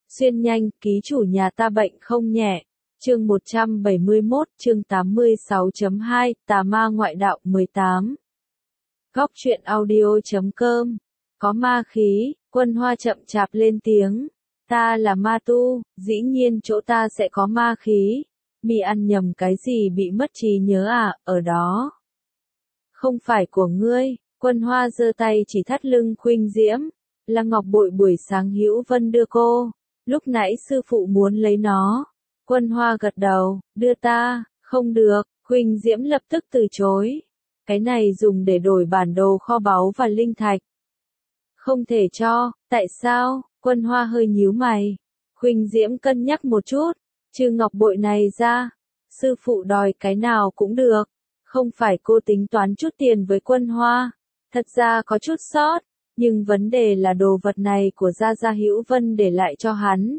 Xuyên nhanh, ký chủ nhà ta bệnh không nhẹ. Chương 171, chương 86.2, Tà ma ngoại đạo 18. Góc truyện audio.com. Có ma khí, Quân Hoa chậm chạp lên tiếng. Ta là ma tu, dĩ nhiên chỗ ta sẽ có ma khí. Mi ăn nhầm cái gì bị mất trí nhớ à, ở đó. Không phải của ngươi. Quân Hoa giơ tay chỉ thắt lưng Khuynh Diễm. Là ngọc bội buổi sáng Hữu Vân đưa cô. Lúc nãy sư phụ muốn lấy nó. Quân Hoa gật đầu, đưa ta, không được, Khuynh Diễm lập tức từ chối. Cái này dùng để đổi bản đồ kho báu và linh thạch. Không thể cho, tại sao? Quân Hoa hơi nhíu mày. Khuynh Diễm cân nhắc một chút, trừ ngọc bội này ra, sư phụ đòi cái nào cũng được. Không phải cô tính toán chút tiền với Quân Hoa, thật ra có chút sót, nhưng vấn đề là đồ vật này của Gia Gia Hữu Vân để lại cho hắn.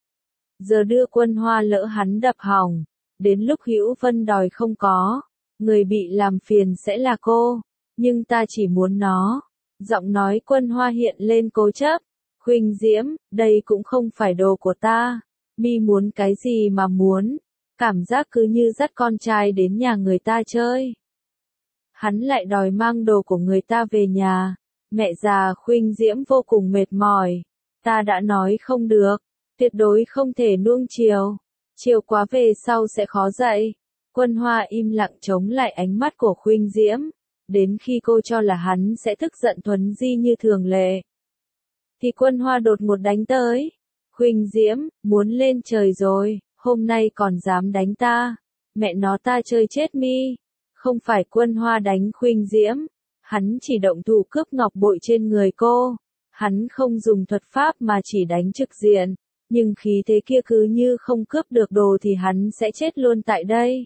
Giờ đưa Quân Hoa lỡ hắn đập hỏng, đến lúc Hữu Vân đòi không có, người bị làm phiền sẽ là cô, nhưng ta chỉ muốn nó. Giọng nói Quân Hoa hiện lên cố chấp. Khuynh Diễm, đây cũng không phải đồ của ta, mi muốn cái gì mà muốn, cảm giác cứ như dắt con trai đến nhà người ta chơi. Hắn lại đòi mang đồ của người ta về nhà, mẹ già Khuynh Diễm vô cùng mệt mỏi, ta đã nói không được. Tuyệt đối không thể nuông chiều. Chiều quá về sau sẽ khó dậy. Quân Hoa im lặng chống lại ánh mắt của Khuynh Diễm. Đến khi cô cho là hắn sẽ tức giận thuần di như thường lệ, thì Quân Hoa đột ngột đánh tới. Khuynh Diễm, muốn lên trời rồi, hôm nay còn dám đánh ta. Mẹ nó ta chơi chết mi. Không phải Quân Hoa đánh Khuynh Diễm. Hắn chỉ động thủ cướp ngọc bội trên người cô. Hắn không dùng thuật pháp mà chỉ đánh trực diện. Nhưng khí thế kia cứ như không cướp được đồ thì hắn sẽ chết luôn tại đây.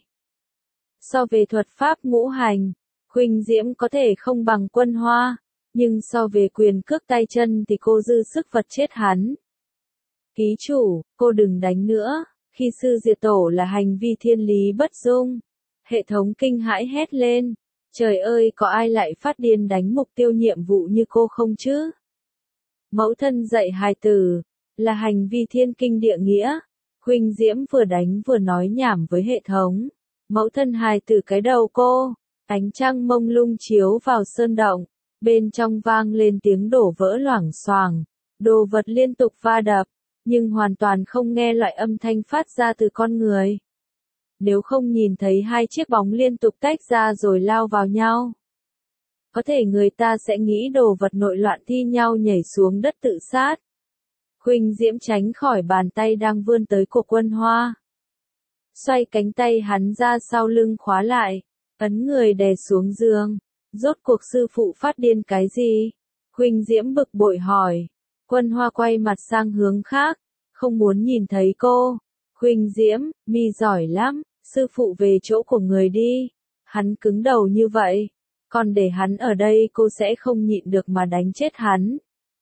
So về thuật pháp ngũ hành, Khuynh Diễm có thể không bằng Quân Hoa, nhưng so về quyền cước tay chân thì cô dư sức vật chết hắn. Ký chủ, cô đừng đánh nữa, khi sư diệt tổ là hành vi thiên lý bất dung. Hệ thống kinh hãi hét lên, trời ơi có ai lại phát điên đánh mục tiêu nhiệm vụ như cô không chứ? Mẫu thân dạy hài tử, là hành vi thiên kinh địa nghĩa. Khuynh Diễm vừa đánh vừa nói nhảm với hệ thống. Mẫu thân hài tử cái đầu cô. Ánh trăng mông lung chiếu vào sơn động. Bên trong vang lên tiếng đổ vỡ loảng xoảng. Đồ vật liên tục va đập. Nhưng hoàn toàn không nghe loại âm thanh phát ra từ con người. Nếu không nhìn thấy hai chiếc bóng liên tục tách ra rồi lao vào nhau, có thể người ta sẽ nghĩ đồ vật nội loạn thi nhau nhảy xuống đất tự sát. Khuynh Diễm tránh khỏi bàn tay đang vươn tới của Quân Hoa. Xoay cánh tay hắn ra sau lưng khóa lại, ấn người đè xuống giường. Rốt cuộc sư phụ phát điên cái gì? Khuynh Diễm bực bội hỏi. Quân Hoa quay mặt sang hướng khác, không muốn nhìn thấy cô. Khuynh Diễm, mi giỏi lắm, sư phụ về chỗ của người đi. Hắn cứng đầu như vậy, còn để hắn ở đây cô sẽ không nhịn được mà đánh chết hắn.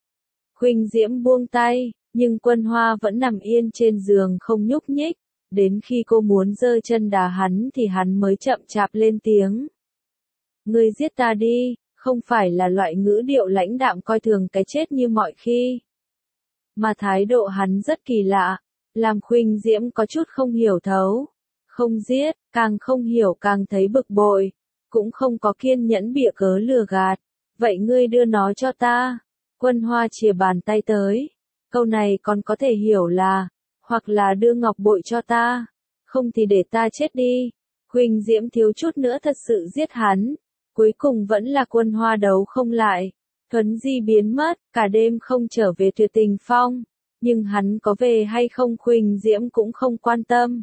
Khuynh Diễm buông tay, nhưng Quân Hoa vẫn nằm yên trên giường không nhúc nhích. Đến khi cô muốn giơ chân đá hắn thì hắn mới chậm chạp lên tiếng. Ngươi giết ta đi, không phải là loại ngữ điệu lãnh đạm coi thường cái chết như mọi khi. Mà thái độ hắn rất kỳ lạ, làm Khuynh Diễm có chút không hiểu thấu. Không giết, càng không hiểu càng thấy bực bội, cũng không có kiên nhẫn bịa cớ lừa gạt. Vậy ngươi đưa nó cho ta. Quân Hoa chìa bàn tay tới. Câu này còn có thể hiểu là, hoặc là đưa ngọc bội cho ta, không thì để ta chết đi. Khuynh Diễm thiếu chút nữa thật sự giết hắn. Cuối cùng vẫn là Quân Hoa đấu không lại. Thuấn di biến mất, cả đêm không trở về Tuyệt Tình Phong. Nhưng hắn có về hay không Khuynh Diễm cũng không quan tâm.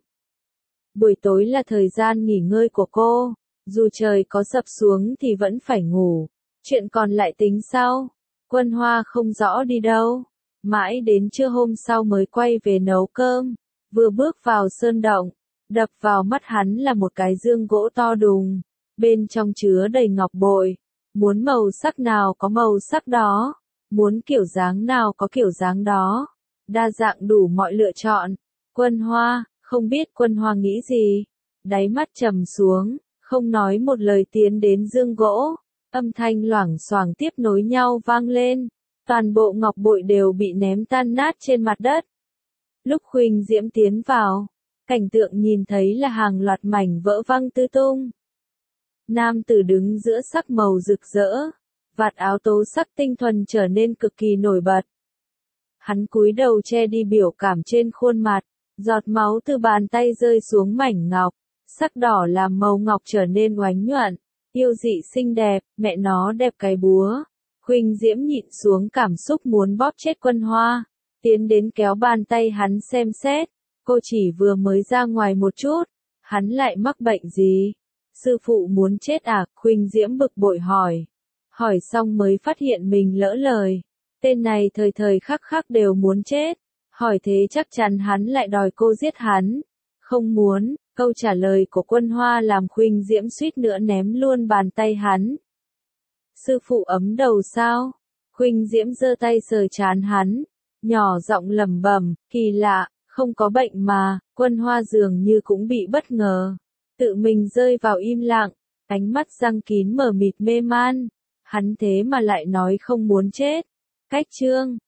Buổi tối là thời gian nghỉ ngơi của cô. Dù trời có sập xuống thì vẫn phải ngủ. Chuyện còn lại tính sau. Quân Hoa không rõ đi đâu. Mãi đến trưa hôm sau mới quay về nấu cơm. Vừa bước vào sơn động, đập vào mắt hắn là một cái dương gỗ to đùng. Bên trong chứa đầy ngọc bội. Muốn màu sắc nào có màu sắc đó. Muốn kiểu dáng nào có kiểu dáng đó. Đa dạng đủ mọi lựa chọn. Quân Hoa, không biết Quân Hoa nghĩ gì. Đáy mắt trầm xuống, không nói một lời tiến đến dương gỗ. Âm thanh loảng xoảng tiếp nối nhau vang lên. Toàn bộ ngọc bội đều bị ném tan nát trên mặt đất. Lúc Khuynh Diễm tiến vào, cảnh tượng nhìn thấy là hàng loạt mảnh vỡ văng tứ tung. Nam tử đứng giữa sắc màu rực rỡ, vạt áo tố sắc tinh thuần trở nên cực kỳ nổi bật. Hắn cúi đầu che đi biểu cảm trên khuôn mặt, giọt máu từ bàn tay rơi xuống mảnh ngọc, sắc đỏ làm màu ngọc trở nên oánh nhuận, yêu dị xinh đẹp, mẹ nó đẹp cái búa. Khuynh Diễm nhịn xuống cảm xúc muốn bóp chết Quân Hoa, tiến đến kéo bàn tay hắn xem xét, cô chỉ vừa mới ra ngoài một chút, hắn lại mắc bệnh gì? Sư phụ muốn chết à? Khuynh Diễm bực bội hỏi. Hỏi xong mới phát hiện mình lỡ lời. Tên này thời thời khắc khắc đều muốn chết. Hỏi thế chắc chắn hắn lại đòi cô giết hắn. Không muốn, câu trả lời của Quân Hoa làm Khuynh Diễm suýt nữa ném luôn bàn tay hắn. Sư phụ ấm đầu sao? Khuynh Diễm giơ tay sờ trán hắn, nhỏ giọng lẩm bẩm, kỳ lạ, không có bệnh mà. Quân Hoa dường như cũng bị bất ngờ, tự mình rơi vào im lặng, ánh mắt răng kín mờ mịt mê man. Hắn thế mà lại nói không muốn chết. Cách chương